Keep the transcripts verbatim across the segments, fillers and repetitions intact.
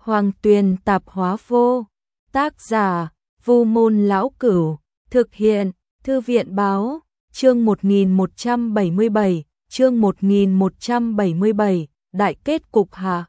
Hoàng Tuyền tạp hóa vô. Tác giả, Vu Môn Lão Cửu. Thực hiện, Thư viện báo. Chương một nghìn một trăm bảy mươi bảy, chương một nghìn một trăm bảy mươi bảy, đại kết cục hạ.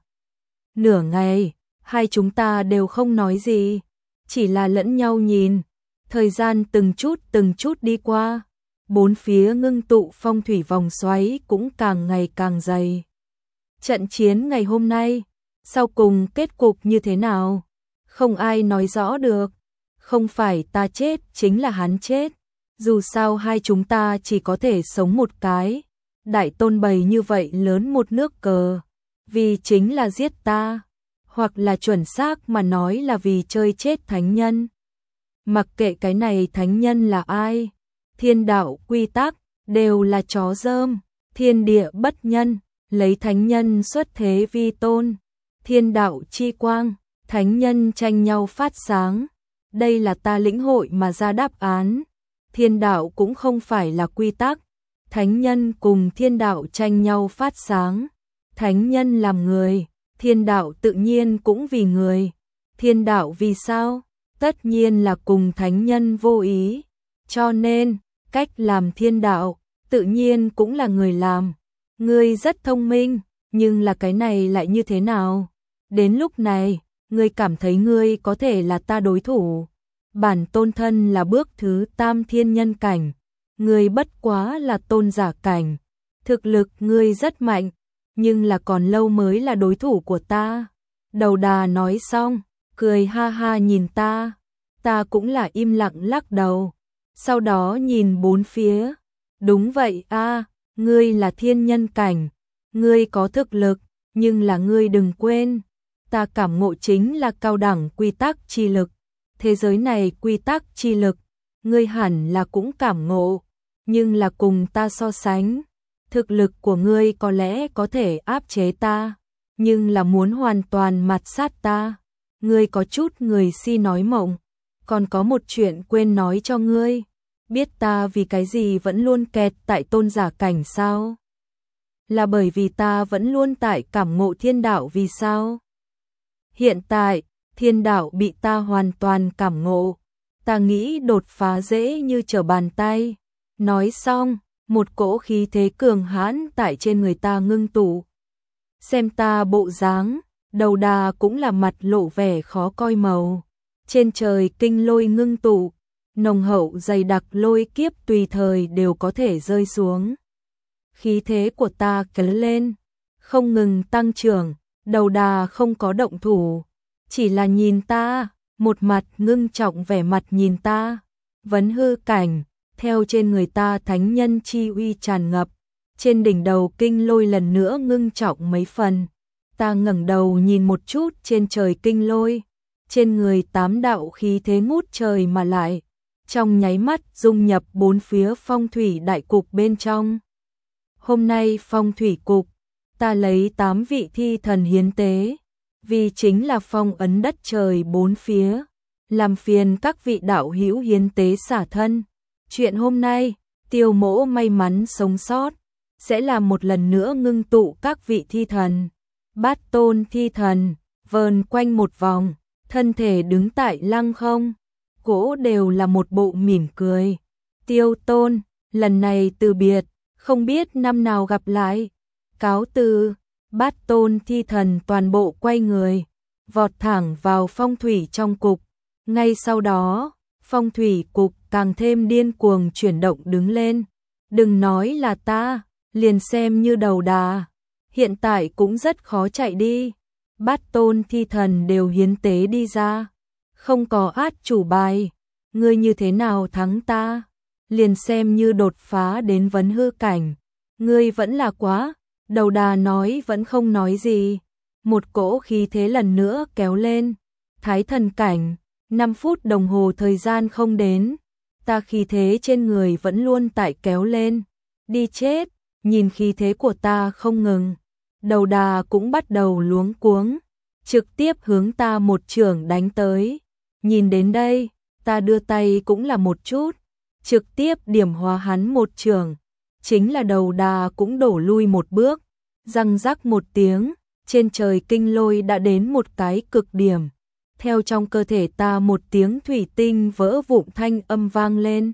Nửa ngày, hai chúng ta đều không nói gì, chỉ là lẫn nhau nhìn. Thời gian từng chút từng chút đi qua, bốn phía ngưng tụ phong thủy vòng xoáy cũng càng ngày càng dày. Trận chiến ngày hôm nay, sau cùng kết cục như thế nào? Không ai nói rõ được. Không phải ta chết, chính là hắn chết. Dù sao hai chúng ta chỉ có thể sống một cái. Đại tôn bày như vậy lớn một nước cờ, vì chính là giết ta, hoặc là chuẩn xác mà nói là vì chơi chết thánh nhân. Mặc kệ cái này thánh nhân là ai, thiên đạo quy tắc đều là chó rơm, thiên địa bất nhân, lấy thánh nhân xuất thế vi tôn, thiên đạo chi quang, thánh nhân tranh nhau phát sáng. Đây là ta lĩnh hội mà ra đáp án. Thiên đạo cũng không phải là quy tắc, thánh nhân cùng thiên đạo tranh nhau phát sáng. Thánh nhân làm người, thiên đạo tự nhiên cũng vì người. Thiên đạo vì sao? Tất nhiên là cùng thánh nhân vô ý. Cho nên, cách làm thiên đạo, tự nhiên cũng là người làm. Ngươi rất thông minh, nhưng là cái này lại như thế nào? Đến lúc này, ngươi cảm thấy ngươi có thể là ta đối thủ. Bản tôn thân là bước thứ tam thiên nhân cảnh, ngươi bất quá là tôn giả cảnh. Thực lực ngươi rất mạnh, nhưng là còn lâu mới là đối thủ của ta. Đầu đà nói xong, cười ha ha nhìn ta. Ta cũng là im lặng lắc đầu. Sau đó nhìn bốn phía. Đúng vậy a, ngươi là thiên nhân cảnh, ngươi có thực lực, nhưng là ngươi đừng quên, ta cảm ngộ chính là cao đẳng quy tắc chi lực. Thế giới này quy tắc chi lực, ngươi hẳn là cũng cảm ngộ, nhưng là cùng ta so sánh, thực lực của ngươi có lẽ có thể áp chế ta, nhưng là muốn hoàn toàn mạt sát ta, ngươi có chút người si nói mộng. Còn có một chuyện quên nói cho ngươi, biết ta vì cái gì vẫn luôn kẹt tại tôn giả cảnh sao? Là bởi vì ta vẫn luôn tại cảm ngộ thiên đạo vì sao? Hiện tại, thiên đạo bị ta hoàn toàn cảm ngộ, ta nghĩ đột phá dễ như trở bàn tay. Nói xong, một cỗ khí thế cường hãn tại trên người ta ngưng tụ. Xem ta bộ dáng, đầu đà cũng là mặt lộ vẻ khó coi màu. Trên trời kinh lôi ngưng tụ, nồng hậu dày đặc lôi kiếp tùy thời đều có thể rơi xuống. Khí thế của ta kéo lên, không ngừng tăng trưởng, đầu đà không có động thủ, chỉ là nhìn ta, một mặt ngưng trọng vẻ mặt nhìn ta. Vấn hư cảnh, theo trên người ta thánh nhân chi uy tràn ngập, trên đỉnh đầu kinh lôi lần nữa ngưng trọng mấy phần. Ta ngẩng đầu nhìn một chút trên trời kinh lôi, trên người tám đạo khí thế ngút trời mà lại, trong nháy mắt dung nhập bốn phía phong thủy đại cục bên trong. Hôm nay phong thủy cục, ta lấy tám vị thi thần hiến tế, vì chính là phong ấn đất trời bốn phía, làm phiền các vị đạo hữu hiến tế xả thân. Chuyện hôm nay, Tiêu Mỗ may mắn sống sót, sẽ làm một lần nữa ngưng tụ các vị thi thần. Bát tôn thi thần, vờn quanh một vòng, thân thể đứng tại lăng không, cỗ đều là một bộ mỉm cười. Tiêu tôn, lần này từ biệt, không biết năm nào gặp lại. Cáo từ. Bát tôn thi thần toàn bộ quay người, vọt thẳng vào phong thủy trong cục. Ngay sau đó, phong thủy cục càng thêm điên cuồng chuyển động đứng lên. Đừng nói là ta, liền xem như đầu đà, hiện tại cũng rất khó chạy đi. Bát tôn thi thần đều hiến tế đi ra, không có át chủ bài, ngươi như thế nào thắng ta? Liền xem như đột phá đến vấn hư cảnh, ngươi vẫn là quá. Đầu đà nói vẫn không nói gì, một cỗ khí thế lần nữa kéo lên. Thái thần cảnh, năm phút đồng hồ thời gian không đến, ta khí thế trên người vẫn luôn tại kéo lên. Đi chết, nhìn khí thế của ta không ngừng, đầu đà cũng bắt đầu luống cuống, trực tiếp hướng ta một chưởng đánh tới. Nhìn đến đây, ta đưa tay cũng là một chút, trực tiếp điểm hóa hắn một chưởng, chính là đầu đà cũng đổ lui một bước, răng rắc một tiếng, trên trời kinh lôi đã đến một cái cực điểm. Theo trong cơ thể ta một tiếng thủy tinh vỡ vụn thanh âm vang lên.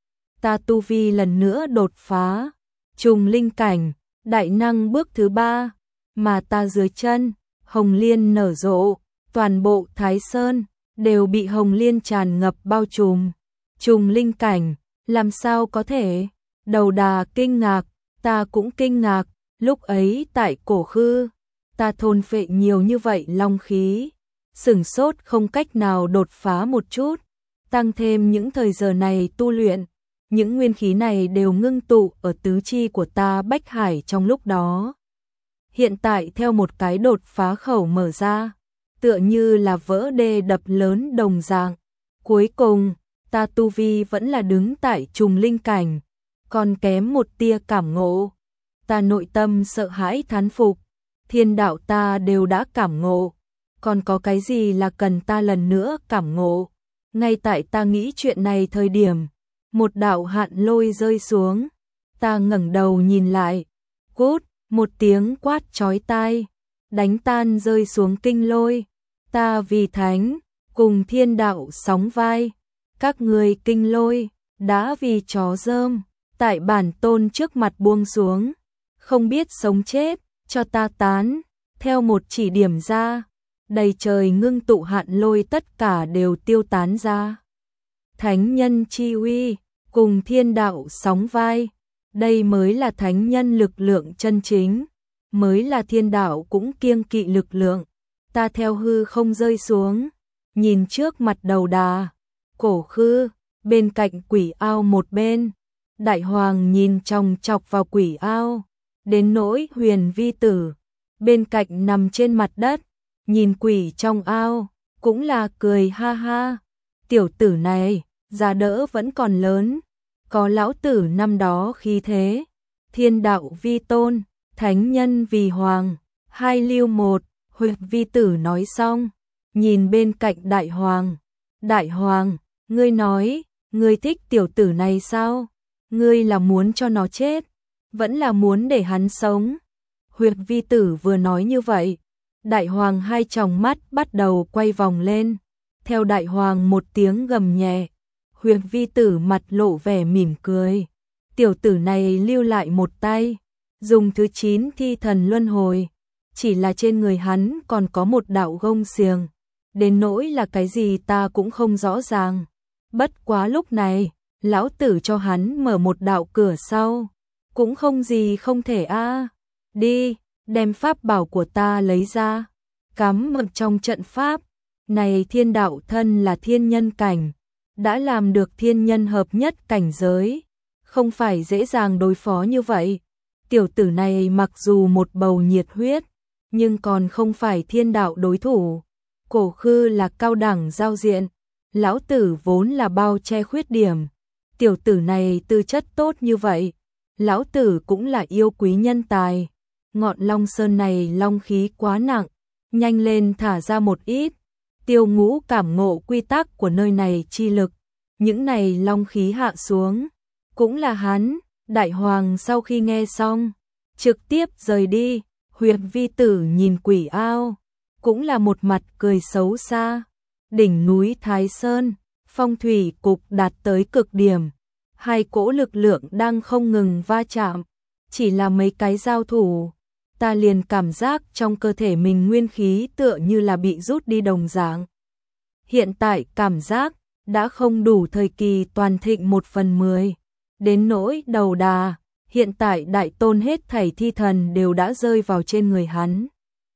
Ta tu vi lần nữa đột phá, trùng linh cảnh, đại năng bước thứ ba, mà ta dưới chân, hồng liên nở rộ, toàn bộ Thái Sơn đều bị hồng liên tràn ngập bao trùm. Trùng linh cảnh, làm sao có thể? Đầu Đà kinh ngạc, ta cũng kinh ngạc, lúc ấy tại Cổ Khư, ta thôn phệ nhiều như vậy long khí, sửng sốt không cách nào đột phá một chút, tăng thêm những thời giờ này tu luyện, những nguyên khí này đều ngưng tụ ở tứ chi của ta bách hải trong lúc đó. Hiện tại theo một cái đột phá khẩu mở ra, tựa như là vỡ đê đập lớn đồng dạng. Cuối cùng, ta tu vi vẫn là đứng tại trùng linh cảnh, còn kém một tia cảm ngộ. Ta nội tâm sợ hãi thán phục, thiên đạo ta đều đã cảm ngộ, còn có cái gì là cần ta lần nữa cảm ngộ. Ngay tại ta nghĩ chuyện này thời điểm, một đạo hạn lôi rơi xuống, ta ngẩng đầu nhìn lại, cút, một tiếng quát chói tai, đánh tan rơi xuống kinh lôi. Ta vì thánh, cùng thiên đạo sóng vai, các người kinh lôi, đã vì chó rơm, tại bản tôn trước mặt buông xuống, không biết sống chết, cho ta tán, theo một chỉ điểm ra, đầy trời ngưng tụ hạn lôi tất cả đều tiêu tán ra. Thánh nhân chi uy, cùng thiên đạo sóng vai, đây mới là thánh nhân lực lượng chân chính, mới là thiên đạo cũng kiêng kỵ lực lượng. Ta theo hư không rơi xuống, nhìn trước mặt Đầu Đà, Cổ Khư, bên cạnh quỷ ao một bên, đại hoàng nhìn chòng chọc vào quỷ ao, đến nỗi Huyền Vi Tử, bên cạnh nằm trên mặt đất, nhìn quỷ trong ao, cũng là cười ha ha, tiểu tử này, giá đỡ vẫn còn lớn, có lão tử năm đó khí thế, thiên đạo vi tôn, thánh nhân vì hoàng, hai lưu một. Huyền Vi Tử nói xong, nhìn bên cạnh đại hoàng. Đại hoàng, ngươi nói, ngươi thích tiểu tử này sao? Ngươi là muốn cho nó chết, vẫn là muốn để hắn sống? Huyền Vi Tử vừa nói như vậy, đại hoàng hai tròng mắt bắt đầu quay vòng lên. Theo đại hoàng một tiếng gầm nhẹ, Huyền Vi Tử mặt lộ vẻ mỉm cười. Tiểu tử này lưu lại một tay, dùng thứ chín thi thần luân hồi. Chỉ là trên người hắn còn có một đạo gông xiềng, đến nỗi là cái gì ta cũng không rõ ràng. Bất quá lúc này, lão tử cho hắn mở một đạo cửa sau, cũng không gì không thể a. Đi, đem pháp bảo của ta lấy ra, cắm ở trong trận pháp. Này thiên đạo thân là thiên nhân cảnh, đã làm được thiên nhân hợp nhất cảnh giới, không phải dễ dàng đối phó như vậy. Tiểu tử này mặc dù một bầu nhiệt huyết, nhưng còn không phải thiên đạo đối thủ. Cổ Khư là cao đẳng giao diện, lão tử vốn là bao che khuyết điểm. Tiểu tử này tư chất tốt như vậy, lão tử cũng là yêu quý nhân tài. Ngọn Long Sơn này long khí quá nặng, nhanh lên thả ra một ít. Tiêu Ngũ cảm ngộ quy tắc của nơi này chi lực, những này long khí hạ xuống, cũng là hắn. Đại hoàng sau khi nghe xong, trực tiếp rời đi. Huyền Vi Tử nhìn quỷ ao, cũng là một mặt cười xấu xa. Đỉnh núi Thái Sơn, phong thủy cục đạt tới cực điểm, hai cỗ lực lượng đang không ngừng va chạm, chỉ là mấy cái giao thủ, ta liền cảm giác trong cơ thể mình nguyên khí tựa như là bị rút đi đồng dạng. Hiện tại cảm giác đã không đủ thời kỳ toàn thịnh một phần mười, đến nỗi Đầu Đà. Hiện tại đại tôn hết thảy thi thần đều đã rơi vào trên người hắn.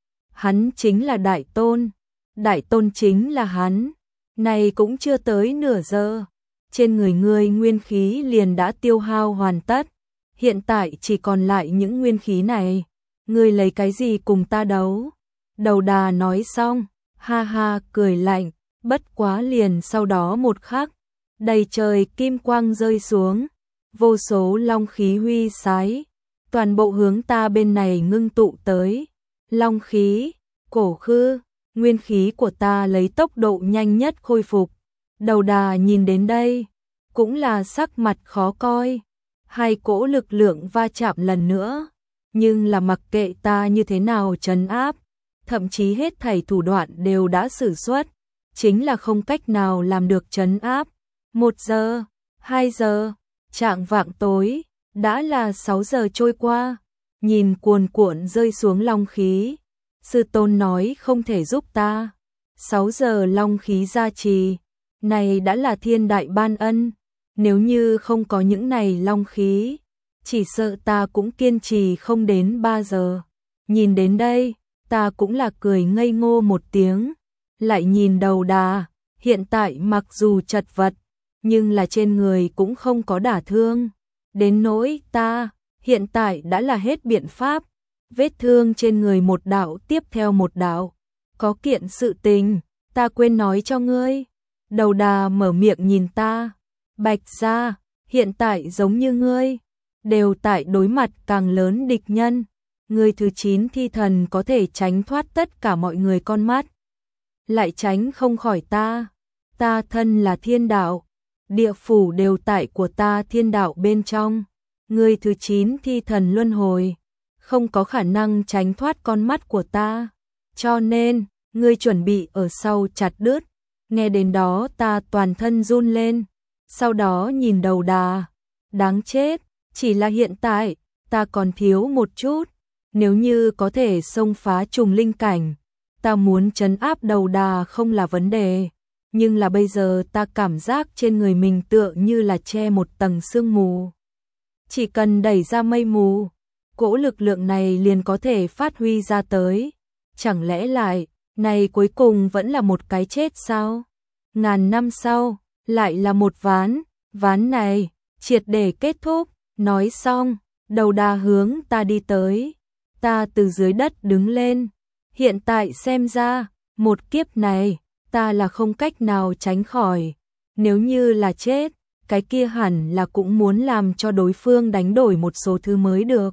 Hắn chính là đại tôn, đại tôn chính là hắn. Này cũng chưa tới nửa giờ, trên người ngươi nguyên khí liền đã tiêu hao hoàn tất. Hiện tại chỉ còn lại những nguyên khí này, ngươi lấy cái gì cùng ta đấu? Đầu Đà nói xong, ha ha cười lạnh, bất quá liền sau đó một khắc, đầy trời kim quang rơi xuống. Vô số long khí huy sái, toàn bộ hướng ta bên này ngưng tụ tới. Long khí, Cổ Khư, nguyên khí của ta lấy tốc độ nhanh nhất khôi phục. Đầu Đà nhìn đến đây, cũng là sắc mặt khó coi. Hai cỗ lực lượng va chạm lần nữa, nhưng là mặc kệ ta như thế nào trấn áp, thậm chí hết thảy thủ đoạn đều đã sử xuất, chính là không cách nào làm được trấn áp. Một giờ, hai giờ, chạng vạng tối, đã là sáu giờ trôi qua, nhìn cuồn cuộn rơi xuống long khí. Sư tôn nói không thể giúp ta. Sáu giờ long khí gia trì, này đã là thiên đại ban ân, nếu như không có những này long khí, chỉ sợ ta cũng kiên trì không đến ba giờ. Nhìn đến đây, ta cũng là cười ngây ngô một tiếng, lại nhìn đầu đà, hiện tại mặc dù chật vật, nhưng là trên người cũng không có đả thương. Đến nỗi ta, hiện tại đã là hết biện pháp, vết thương trên người một đạo tiếp theo một đạo. Có kiện sự tình, ta quên nói cho ngươi. Đầu đà mở miệng nhìn ta, Bạch gia, hiện tại giống như ngươi, đều tại đối mặt càng lớn địch nhân. Người thứ chín thi thần có thể tránh thoát tất cả mọi người con mắt, lại tránh không khỏi ta. Ta thân là thiên đạo, địa phủ đều tại của ta thiên đạo bên trong. Người thứ chín thi thần luân hồi, không có khả năng tránh thoát con mắt của ta. Cho nên, ngươi chuẩn bị ở sau chặt đứt. Nghe đến đó ta toàn thân run lên, sau đó nhìn đầu đà. Đáng chết, chỉ là hiện tại, ta còn thiếu một chút. Nếu như có thể xông phá trùng linh cảnh, ta muốn trấn áp đầu đà không là vấn đề. Nhưng là bây giờ ta cảm giác trên người mình tựa như là che một tầng sương mù. Chỉ cần đẩy ra mây mù, cỗ lực lượng này liền có thể phát huy ra tới. Chẳng lẽ lại, này cuối cùng vẫn là một cái chết sao? Ngàn năm sau, lại là một ván, ván này, triệt để kết thúc. Nói xong, đầu đà hướng ta đi tới. Ta từ dưới đất đứng lên. Hiện tại xem ra, một kiếp này, ta là không cách nào tránh khỏi. Nếu như là chết, cái kia hẳn là cũng muốn làm cho đối phương đánh đổi một số thứ mới được.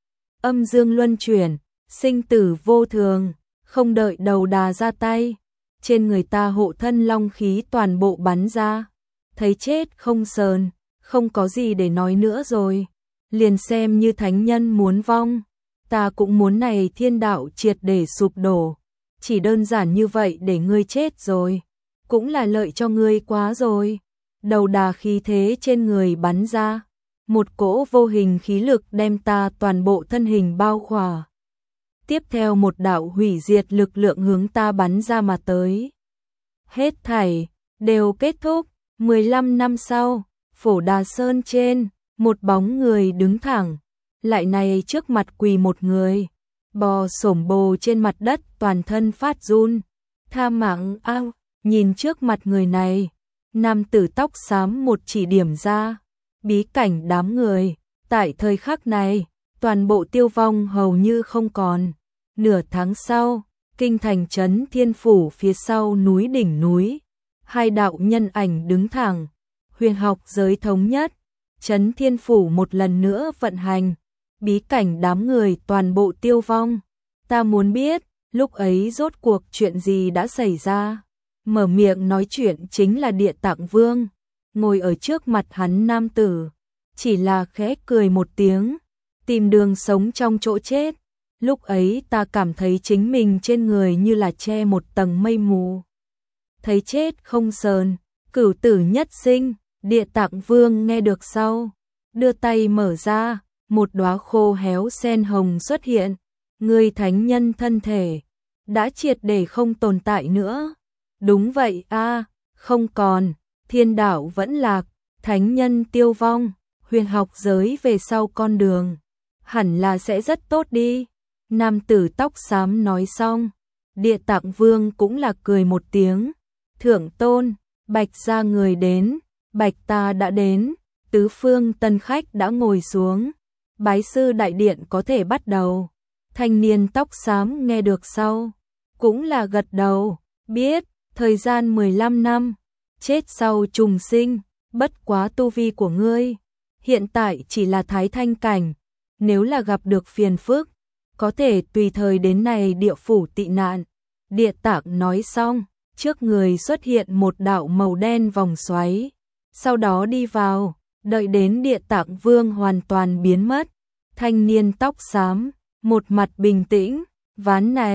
Âm dương luân chuyển, sinh tử vô thường, không đợi đầu đà ra tay. Trên người ta hộ thân long khí toàn bộ bắn ra. Thấy chết không sờn, không có gì để nói nữa rồi. Liền xem như thánh nhân muốn vong, ta cũng muốn này thiên đạo triệt để sụp đổ. Chỉ đơn giản như vậy để ngươi chết rồi, cũng là lợi cho ngươi quá rồi. Đầu đà khí thế trên người bắn ra, một cỗ vô hình khí lực đem ta toàn bộ thân hình bao khỏa. Tiếp theo một đạo hủy diệt lực lượng hướng ta bắn ra mà tới. Hết thảy đều kết thúc. mười lăm năm sau, Phổ Đà Sơn trên, một bóng người đứng thẳng, lại này trước mặt quỳ một người, bò xổm bồ trên mặt đất toàn thân phát run. Tha mạng ao, nhìn trước mặt người này, nam tử tóc xám một chỉ điểm ra, bí cảnh đám người, tại thời khắc này, toàn bộ tiêu vong hầu như không còn. Nửa tháng sau, kinh thành trấn Thiên Phủ phía sau núi đỉnh núi, hai đạo nhân ảnh đứng thẳng, huyền học giới thống nhất, trấn Thiên Phủ một lần nữa vận hành, bí cảnh đám người toàn bộ tiêu vong. Ta muốn biết, lúc ấy rốt cuộc chuyện gì đã xảy ra. Mở miệng nói chuyện chính là Địa Tạng Vương, ngồi ở trước mặt hắn nam tử, chỉ là khẽ cười một tiếng, tìm đường sống trong chỗ chết. Lúc ấy ta cảm thấy chính mình trên người như là che một tầng mây mù. Thấy chết không sờn, cửu tử nhất sinh. Địa Tạng Vương nghe được sau, đưa tay mở ra, một đóa khô héo sen hồng xuất hiện. Người thánh nhân thân thể đã triệt để không tồn tại nữa. Đúng vậy a, không còn, thiên đạo vẫn lạc, thánh nhân tiêu vong, huyền học giới về sau con đường hẳn là sẽ rất tốt đi. Nam tử tóc xám nói xong, Địa Tạng Vương cũng là cười một tiếng. Thượng tôn, Bạch gia người đến, Bạch ta đã đến. Tứ phương tân khách đã ngồi xuống, bái sư đại điện có thể bắt đầu. Thanh niên tóc xám nghe được sau, cũng là gật đầu, biết, thời gian mười lăm năm, chết sau trùng sinh, bất quá tu vi của ngươi, hiện tại chỉ là thái thanh cảnh, nếu là gặp được phiền phức, có thể tùy thời đến này địa phủ tị nạn. Địa Tạng nói xong, trước người xuất hiện một đạo màu đen vòng xoáy, sau đó đi vào, đợi đến Địa Tạng Vương hoàn toàn biến mất. Thanh niên tóc xám, một mặt bình tĩnh, ván này,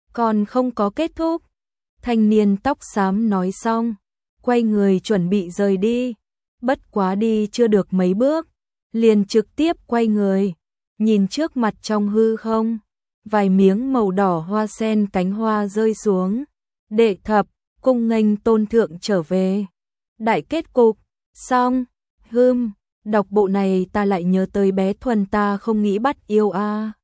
còn không có kết thúc. Thanh niên tóc xám nói xong, quay người chuẩn bị rời đi, bất quá đi chưa được mấy bước, liền trực tiếp quay người, nhìn trước mặt trong hư không, vài miếng màu đỏ hoa sen cánh hoa rơi xuống. Đệ thập, cung nghênh tôn thượng trở về. Đại kết cục, xong, hưm, đọc bộ này ta lại nhớ tới bé Thuần ta không nghĩ bắt yêu a.